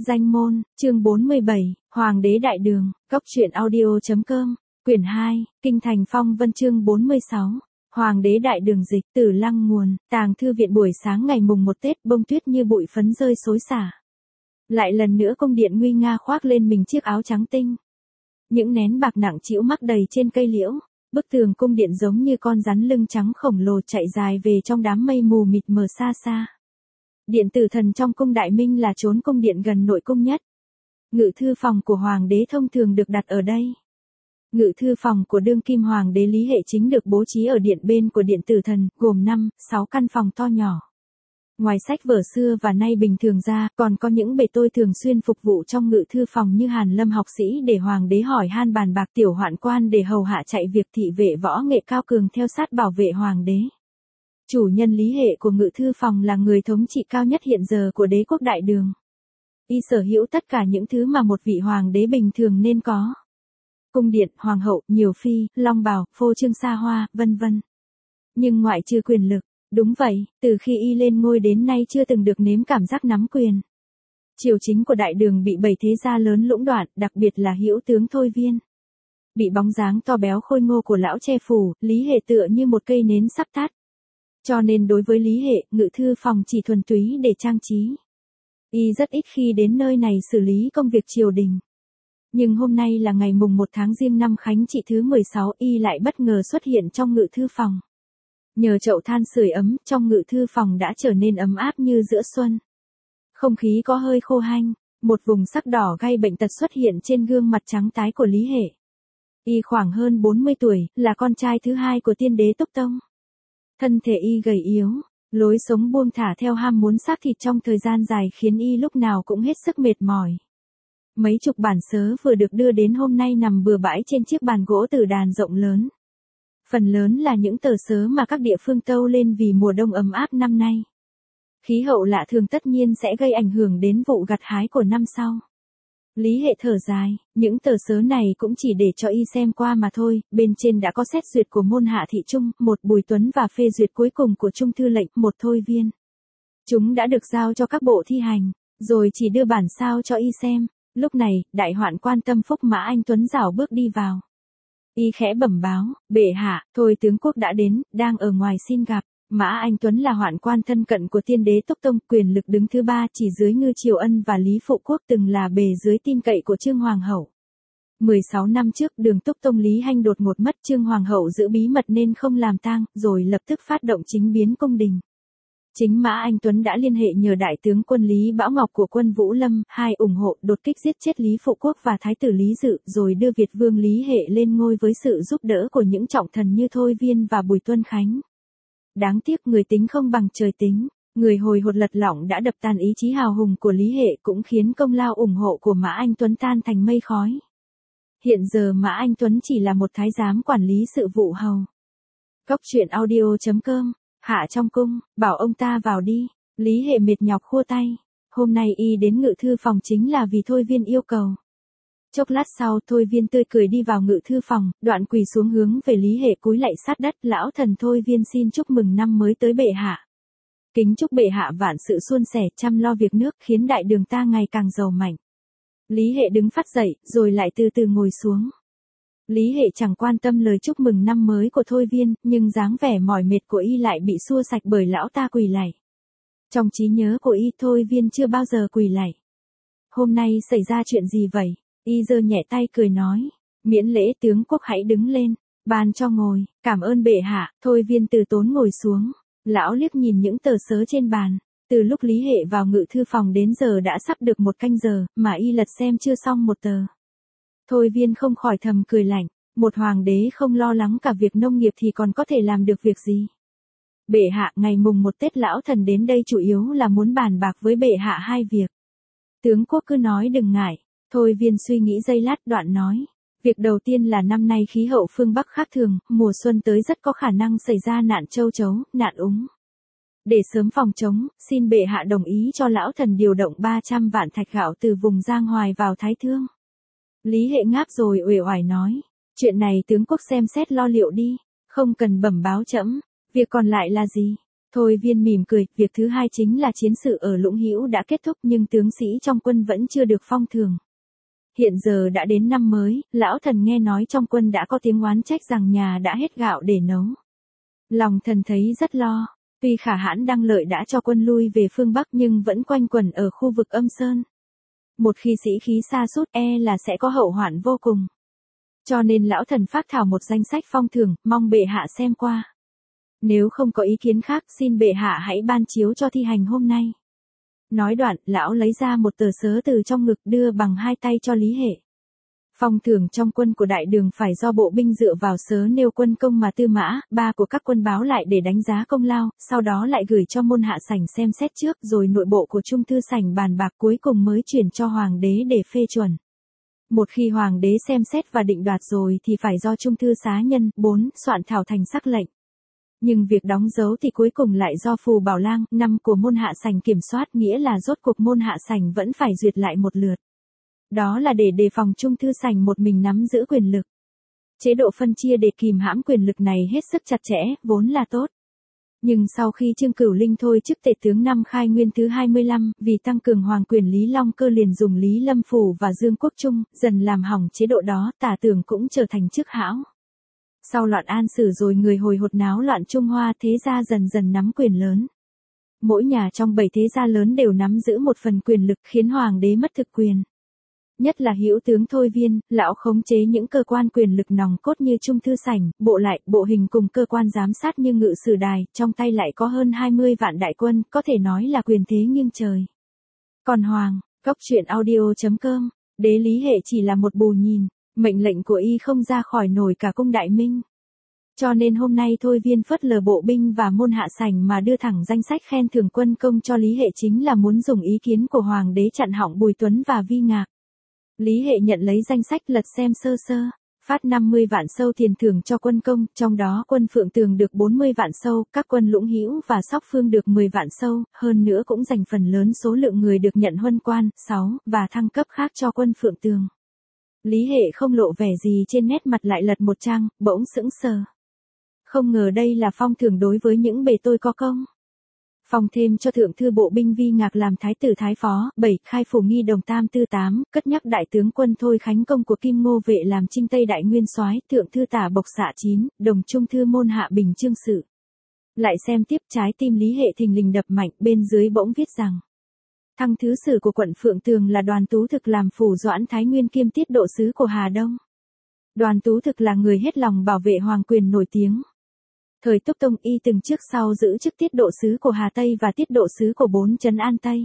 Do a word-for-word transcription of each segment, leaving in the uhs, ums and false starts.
Danh môn, chương bốn mươi bảy, Hoàng đế đại đường, Cốc truyện audio.com, quyển hai, Kinh thành phong vân chương bốn mươi sáu. Hoàng đế đại đường dịch, Tử Lăng nguồn, tàng thư viện buổi sáng ngày mùng một Tết bông tuyết như bụi phấn rơi xối xả. Lại lần nữa cung điện nguy nga khoác lên mình chiếc áo trắng tinh. Những nén bạc nặng trĩu mắc đầy trên cây liễu, bức tường cung điện giống như con rắn lưng trắng khổng lồ chạy dài về trong đám mây mù mịt mờ xa xa. Điện tử thần trong cung Đại Minh là chốn cung điện gần nội cung nhất. Ngự thư phòng của hoàng đế thông thường được đặt ở đây. Ngự thư phòng của đương kim hoàng đế Lý Hệ Chính được bố trí ở điện bên của điện tử thần, gồm năm, sáu căn phòng to nhỏ. Ngoài sách vở xưa và nay bình thường ra, còn có những bề tôi thường xuyên phục vụ trong ngự thư phòng như Hàn Lâm học sĩ để hoàng đế hỏi han bàn bạc, tiểu hoạn quan để hầu hạ chạy việc, thị vệ võ nghệ cao cường theo sát bảo vệ hoàng đế. Chủ nhân Lý Hệ của ngự thư phòng là người thống trị cao nhất hiện giờ của đế quốc đại đường. Y sở hữu tất cả những thứ mà một vị hoàng đế bình thường nên có. Cung điện, hoàng hậu, nhiều phi, long bào, phô trương xa hoa, vân vân. Nhưng ngoại trừ quyền lực, đúng vậy, từ khi y lên ngôi đến nay chưa từng được nếm cảm giác nắm quyền. Triều chính của đại đường bị bảy thế gia lớn lũng đoạn, đặc biệt là hữu tướng Thôi Viên. Bị bóng dáng to béo khôi ngô của lão che phủ, Lý Hệ tựa như một cây nến sắp tắt. Cho nên đối với Lý Hệ, ngự thư phòng chỉ thuần túy để trang trí. Y rất ít khi đến nơi này xử lý công việc triều đình. Nhưng hôm nay là ngày mùng một tháng Giêng năm Khánh Trị thứ mười sáu, y lại bất ngờ xuất hiện trong ngự thư phòng. Nhờ chậu than sưởi ấm, trong ngự thư phòng đã trở nên ấm áp như giữa xuân. Không khí có hơi khô hanh, một vùng sắc đỏ gây bệnh tật xuất hiện trên gương mặt trắng tái của Lý Hệ. Y khoảng hơn bốn mươi tuổi, là con trai thứ hai của tiên đế Túc Tông. Thân thể y gầy yếu, lối sống buông thả theo ham muốn xác thịt trong thời gian dài khiến y lúc nào cũng hết sức mệt mỏi. Mấy chục bản sớ vừa được đưa đến hôm nay nằm bừa bãi trên chiếc bàn gỗ tử đàn rộng lớn. Phần lớn là những tờ sớ mà các địa phương tâu lên vì mùa đông ấm áp năm nay. Khí hậu lạ thường tất nhiên sẽ gây ảnh hưởng đến vụ gặt hái của năm sau. Lý Hệ thở dài, những tờ sớ này cũng chỉ để cho y xem qua mà thôi, bên trên đã có xét duyệt của môn hạ thị trung, một Bùi Tuấn và phê duyệt cuối cùng của Trung Thư lệnh, một Thôi Viên. Chúng đã được giao cho các bộ thi hành, rồi chỉ đưa bản sao cho y xem. Lúc này, đại hoạn quan Tâm Phúc Mã Anh Tuấn rảo bước đi vào. Y khẽ bẩm báo, bệ hạ, Thôi tướng quốc đã đến, đang ở ngoài xin gặp. Mã Anh Tuấn là hoạn quan thân cận của tiên đế Túc Tông, quyền lực đứng thứ ba chỉ dưới Ngư Triều Ân và Lý Phụ Quốc, từng là bề dưới tin cậy của Trương Hoàng hậu. mười sáu năm trước, Đường Túc Tông Lý Hanh đột ngột mất, Trương Hoàng hậu giữ bí mật nên không làm tang, rồi lập tức phát động chính biến cung đình. Chính Mã Anh Tuấn đã liên hệ nhờ đại tướng quân Lý Bảo Ngọc của quân Vũ Lâm, hai ủng hộ đột kích giết chết Lý Phụ Quốc và thái tử Lý Dự, rồi đưa Việt vương Lý Hệ lên ngôi với sự giúp đỡ của những trọng thần như Thôi Viên và Bùi Tuân Khánh. Đáng tiếc người tính không bằng trời tính, người hồi hột lật lọng đã đập tan ý chí hào hùng của Lý Hệ, cũng khiến công lao ủng hộ của Mã Anh Tuấn tan thành mây khói. Hiện giờ Mã Anh Tuấn chỉ là một thái giám quản lý sự vụ hầu. Cốc truyện audio.com, hạ trong cung, bảo ông ta vào đi. Lý Hệ mệt nhọc khua tay. Hôm nay y đến ngự thư phòng chính là vì Thôi Viên yêu cầu. Chốc lát sau, Thôi Viên tươi cười đi vào ngự thư phòng, đoạn quỳ xuống hướng về Lý Hệ cúi lạy sát đất. Lão thần Thôi Viên xin chúc mừng năm mới tới bệ hạ. Kính chúc bệ hạ vạn sự suôn sẻ, chăm lo việc nước, khiến đại đường ta ngày càng giàu mạnh. Lý Hệ đứng phát dậy, rồi lại từ từ ngồi xuống. Lý Hệ chẳng quan tâm lời chúc mừng năm mới của Thôi Viên, nhưng dáng vẻ mỏi mệt của y lại bị xua sạch bởi lão ta quỳ lạy. Trong trí nhớ của y, Thôi Viên chưa bao giờ quỳ lạy. Hôm nay xảy ra chuyện gì vậy? Y giơ nhẹ tay cười nói, miễn lễ tướng quốc hãy đứng lên, ban cho ngồi, cảm ơn bệ hạ. Thôi Viên từ tốn ngồi xuống, lão liếc nhìn những tờ sớ trên bàn. Từ lúc Lý Hệ vào ngự thư phòng đến giờ đã sắp được một canh giờ, mà y lật xem chưa xong một tờ. Thôi Viên không khỏi thầm cười lạnh, một hoàng đế không lo lắng cả việc nông nghiệp thì còn có thể làm được việc gì? Bệ hạ, ngày mùng một Tết lão thần đến đây chủ yếu là muốn bàn bạc với bệ hạ hai việc. Tướng quốc cứ nói đừng ngại. Thôi Viên suy nghĩ giây lát, đoạn nói. Việc đầu tiên là năm nay khí hậu phương Bắc khác thường, mùa xuân tới rất có khả năng xảy ra nạn châu chấu, nạn úng. Để sớm phòng chống, xin bệ hạ đồng ý cho lão thần điều động ba trăm vạn thạch gạo từ vùng Giang Hoài vào Thái Thương. Lý Hệ ngáp rồi uể oải nói. Chuyện này tướng quốc xem xét lo liệu đi, không cần bẩm báo trẫm. Việc còn lại là gì? Thôi Viên mỉm cười, việc thứ hai chính là chiến sự ở Lũng Hữu đã kết thúc nhưng tướng sĩ trong quân vẫn chưa được phong thưởng. Hiện giờ đã đến năm mới, lão thần nghe nói trong quân đã có tiếng oán trách rằng nhà đã hết gạo để nấu. Lòng thần thấy rất lo, tuy Khả Hãn Đăng Lợi đã cho quân lui về phương Bắc nhưng vẫn quanh quẩn ở khu vực Âm Sơn. Một khi sĩ khí sa sút e là sẽ có hậu hoạn vô cùng. Cho nên lão thần phác thảo một danh sách phong thưởng, mong bệ hạ xem qua. Nếu không có ý kiến khác xin bệ hạ hãy ban chiếu cho thi hành hôm nay. Nói đoạn, lão lấy ra một tờ sớ từ trong ngực đưa bằng hai tay cho Lý Hệ. Phong thưởng trong quân của đại đường phải do bộ binh dựa vào sớ nêu quân công mà Tư Mã, ba của các quân báo lại để đánh giá công lao, sau đó lại gửi cho môn hạ sảnh xem xét trước rồi nội bộ của trung thư sảnh bàn bạc cuối cùng mới chuyển cho hoàng đế để phê chuẩn. Một khi hoàng đế xem xét và định đoạt rồi thì phải do trung thư xá nhân, bốn, soạn thảo thành sắc lệnh. Nhưng việc đóng dấu thì cuối cùng lại do Phù Bảo Lang, năm của môn hạ sảnh kiểm soát, nghĩa là rốt cuộc môn hạ sảnh vẫn phải duyệt lại một lượt. Đó là để đề phòng trung thư sảnh một mình nắm giữ quyền lực. Chế độ phân chia để kìm hãm quyền lực này hết sức chặt chẽ, vốn là tốt. Nhưng sau khi Trương Cửu Linh thôi chức tể tướng năm Khai Nguyên thứ hai mươi lăm, vì tăng cường hoàng quyền Lý Long Cơ liền dùng Lý Lâm Phủ và Dương Quốc Trung, dần làm hỏng chế độ đó, Tả Tưởng cũng trở thành chức hão. Sau loạn An Sử rồi người hồi hột náo loạn Trung Hoa, thế gia dần dần nắm quyền lớn. Mỗi nhà trong bảy thế gia lớn đều nắm giữ một phần quyền lực khiến hoàng đế mất thực quyền. Nhất là hữu tướng Thôi Viên, lão khống chế những cơ quan quyền lực nòng cốt như trung thư sảnh, bộ lại, bộ hình cùng cơ quan giám sát như ngự sử đài, trong tay lại có hơn hai mươi vạn đại quân, có thể nói là quyền thế nghiêng trời. Còn Hoàng, Góc Truyện Audio chấm com, đế Lý Hệ chỉ là một bù nhìn, mệnh lệnh của y không ra khỏi nổi cả cung đại minh. Cho nên hôm nay Thôi Viên phớt lờ bộ binh và môn hạ sảnh mà đưa thẳng danh sách khen thưởng quân công cho Lý Hệ chính là muốn dùng ý kiến của hoàng đế chặn họng Bùi Tuấn và Vi Ngạc. Lý Hệ nhận lấy danh sách lật xem sơ sơ, phát năm mươi vạn sâu tiền thưởng cho quân công, trong đó quân Phượng Tường được bốn mươi vạn sâu, các quân Lũng Hữu và Sóc Phương được mười vạn sâu, hơn nữa cũng dành phần lớn số lượng người được nhận huân quan, sáu, và thăng cấp khác cho quân Phượng Tường. Lý Hệ không lộ vẻ gì trên nét mặt, lại lật một trang, bỗng sững sờ. Không ngờ đây là phong thưởng đối với những bề tôi có công. Phong thêm cho thượng thư bộ binh Vi Ngạc làm thái tử thái phó, bảy, khai phủ nghi đồng tam tư tám, cất nhắc đại tướng quân Thôi Khánh Công của Kim Ngô Vệ làm Trinh Tây đại nguyên soái, thượng thư tả bộc xạ chín, đồng trung thư môn hạ bình chương sự. Lại xem tiếp, trái tim Lý Hệ thình lình đập mạnh, bên dưới bỗng viết rằng thăng thứ sử của quận Phượng Tường là Đoàn Tú Thực làm phủ doãn Thái Nguyên kiêm tiết độ sứ của Hà Đông. Đoàn Tú Thực là người hết lòng bảo vệ hoàng quyền nổi tiếng. Thời Túc Tông y từng trước sau giữ chức tiết độ sứ của Hà Tây và tiết độ sứ của bốn trấn An Tây.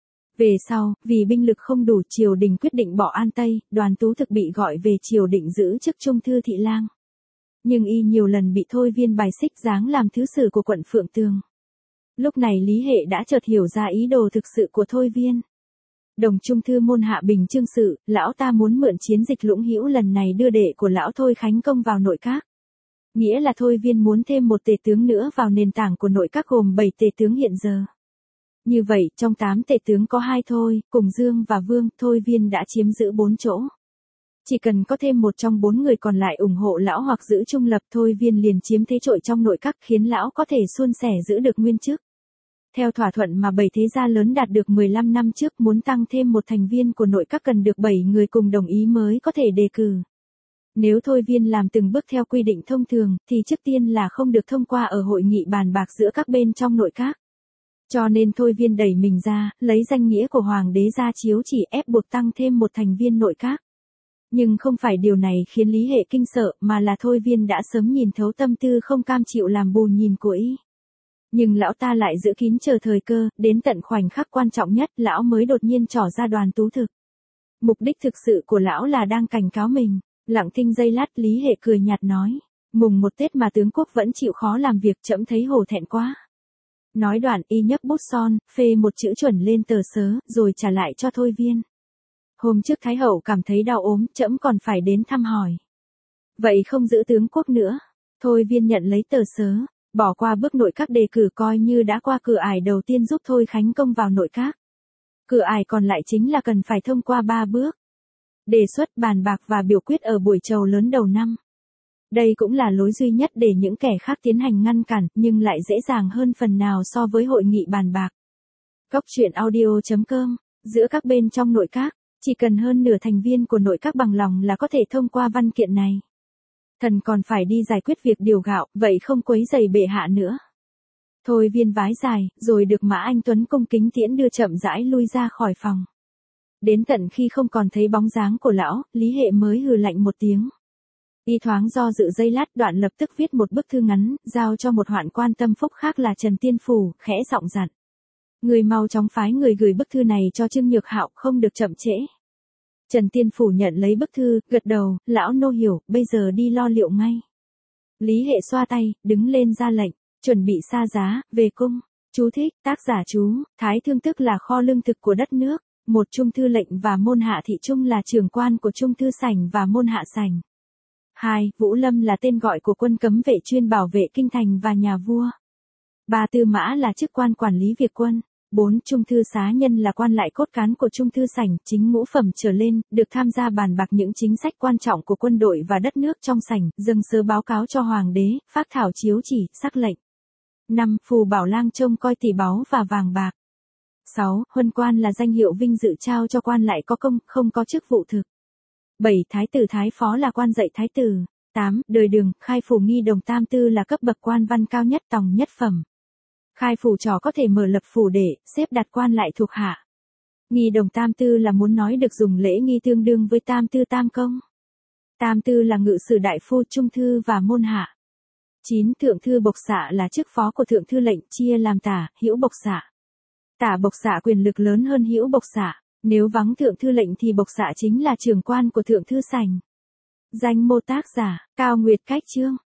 Về sau, vì binh lực không đủ, triều đình quyết định bỏ An Tây, Đoàn Tú Thực bị gọi về triều định giữ chức trung thư thị lang. Nhưng y nhiều lần bị Thôi Viên bài xích giáng làm thứ sử của quận Phượng Tường. Lúc này Lý Hệ đã chợt hiểu ra ý đồ thực sự của Thôi Viên. Đồng trung thư môn hạ bình chương sự, lão ta muốn mượn chiến dịch Lũng Hữu lần này đưa đệ của lão Thôi Khánh Công vào nội các. Nghĩa là Thôi Viên muốn thêm một tể tướng nữa vào nền tảng của nội các gồm bảy tể tướng hiện giờ. Như vậy, trong tám tể tướng có hai thôi, cùng Dương và Vương, Thôi Viên đã chiếm giữ bốn chỗ. Chỉ cần có thêm một trong bốn người còn lại ủng hộ lão hoặc giữ trung lập, Thôi Viên liền chiếm thế trội trong nội các, khiến lão có thể suôn sẻ giữ được nguyên chức. Theo thỏa thuận mà bảy thế gia lớn đạt được mười lăm năm trước, muốn tăng thêm một thành viên của nội các cần được bảy người cùng đồng ý mới có thể đề cử. Nếu Thôi Viên làm từng bước theo quy định thông thường, thì trước tiên là không được thông qua ở hội nghị bàn bạc giữa các bên trong nội các. Cho nên Thôi Viên đẩy mình ra, lấy danh nghĩa của hoàng đế ra chiếu chỉ ép buộc tăng thêm một thành viên nội các. Nhưng không phải điều này khiến Lý Hệ kinh sợ, mà là Thôi Viên đã sớm nhìn thấu tâm tư không cam chịu làm bù nhìn của y. Nhưng lão ta lại giữ kín chờ thời cơ, đến tận khoảnh khắc quan trọng nhất, lão mới đột nhiên trỏ ra Đoàn Tú Thực. Mục đích thực sự của lão là đang cảnh cáo mình. Lặng thinh giây lát, Lý Hệ cười nhạt nói, mùng một Tết mà tướng quốc vẫn chịu khó làm việc, trẫm thấy hổ thẹn quá. Nói đoạn y nhấc bút son, phê một chữ chuẩn lên tờ sớ, rồi trả lại cho Thôi Viên. Hôm trước Thái Hậu cảm thấy đau ốm, trẫm còn phải đến thăm hỏi. Vậy không giữ tướng quốc nữa. Thôi Viên nhận lấy tờ sớ, bỏ qua bước nội các đề cử, coi như đã qua cửa ải đầu tiên giúp Thôi Khánh Công vào nội các. Cửa ải còn lại chính là cần phải thông qua ba bước. Đề xuất, bàn bạc và biểu quyết ở buổi chầu lớn đầu năm. Đây cũng là lối duy nhất để những kẻ khác tiến hành ngăn cản, nhưng lại dễ dàng hơn phần nào so với hội nghị bàn bạc. Góc truyện audio chấm com, giữa các bên trong nội các, chỉ cần hơn nửa thành viên của nội các bằng lòng là có thể thông qua văn kiện này. Thần còn phải đi giải quyết việc điều gạo, vậy không quấy rầy bệ hạ nữa. Thôi Viên vái dài, rồi được Mã Anh Tuấn cung kính tiễn đưa chậm rãi lui ra khỏi phòng. Đến tận khi không còn thấy bóng dáng của lão, Lý Hệ mới hừ lạnh một tiếng. Y thoáng do dự giây lát, đoạn lập tức viết một bức thư ngắn, giao cho một hoạn quan tâm phúc khác là Trần Tiên Phủ, khẽ giọng dặn. Người mau chóng phái người gửi bức thư này cho Trương Nhược Hạo, không được chậm trễ. Trần Tiên Phủ nhận lấy bức thư, gật đầu, lão nô hiểu, bây giờ đi lo liệu ngay. Lý Hệ xoa tay, đứng lên ra lệnh, chuẩn bị xa giá, về cung. Chú thích, tác giả chú, Thái Thương tức là kho lương thực của đất nước, một trung thư lệnh và môn hạ thị trung là trưởng quan của trung thư sảnh và môn hạ sảnh. hai. Vũ Lâm là tên gọi của quân cấm vệ chuyên bảo vệ kinh thành và nhà vua. ba. Tư mã là chức quan quản lý việc quân. bốn. Trung thư xá nhân là quan lại cốt cán của trung thư sảnh, chính ngũ phẩm trở lên, được tham gia bàn bạc những chính sách quan trọng của quân đội và đất nước trong sảnh, dâng sớ báo cáo cho hoàng đế, phác thảo chiếu chỉ, sắc lệnh. năm. Phù Bảo Lang trông coi tỷ báu và vàng bạc. sáu. Huân quan là danh hiệu vinh dự trao cho quan lại có công, không có chức vụ thực. bảy. Thái tử thái phó là quan dạy thái tử. tám. Đời Đường, khai phủ nghi đồng tam tư là cấp bậc quan văn cao nhất, tòng nhất phẩm. Khai phủ trò có thể mở lập phủ để xếp đặt quan lại thuộc hạ. Nghi đồng tam tư là muốn nói được dùng lễ nghi tương đương với tam tư tam công. Tam tư là ngự sử đại phu, trung thư và môn hạ. chín. Thượng thư bộc xạ là chức phó của thượng thư lệnh, chia làm tả, hữu bộc xạ. Tả bộc xạ quyền lực lớn hơn hữu bộc xạ. Nếu vắng thượng thư lệnh thì bộc xạ chính là trưởng quan của thượng thư sảnh. Danh mô tác giả, Cao Nguyệt Cách Chương.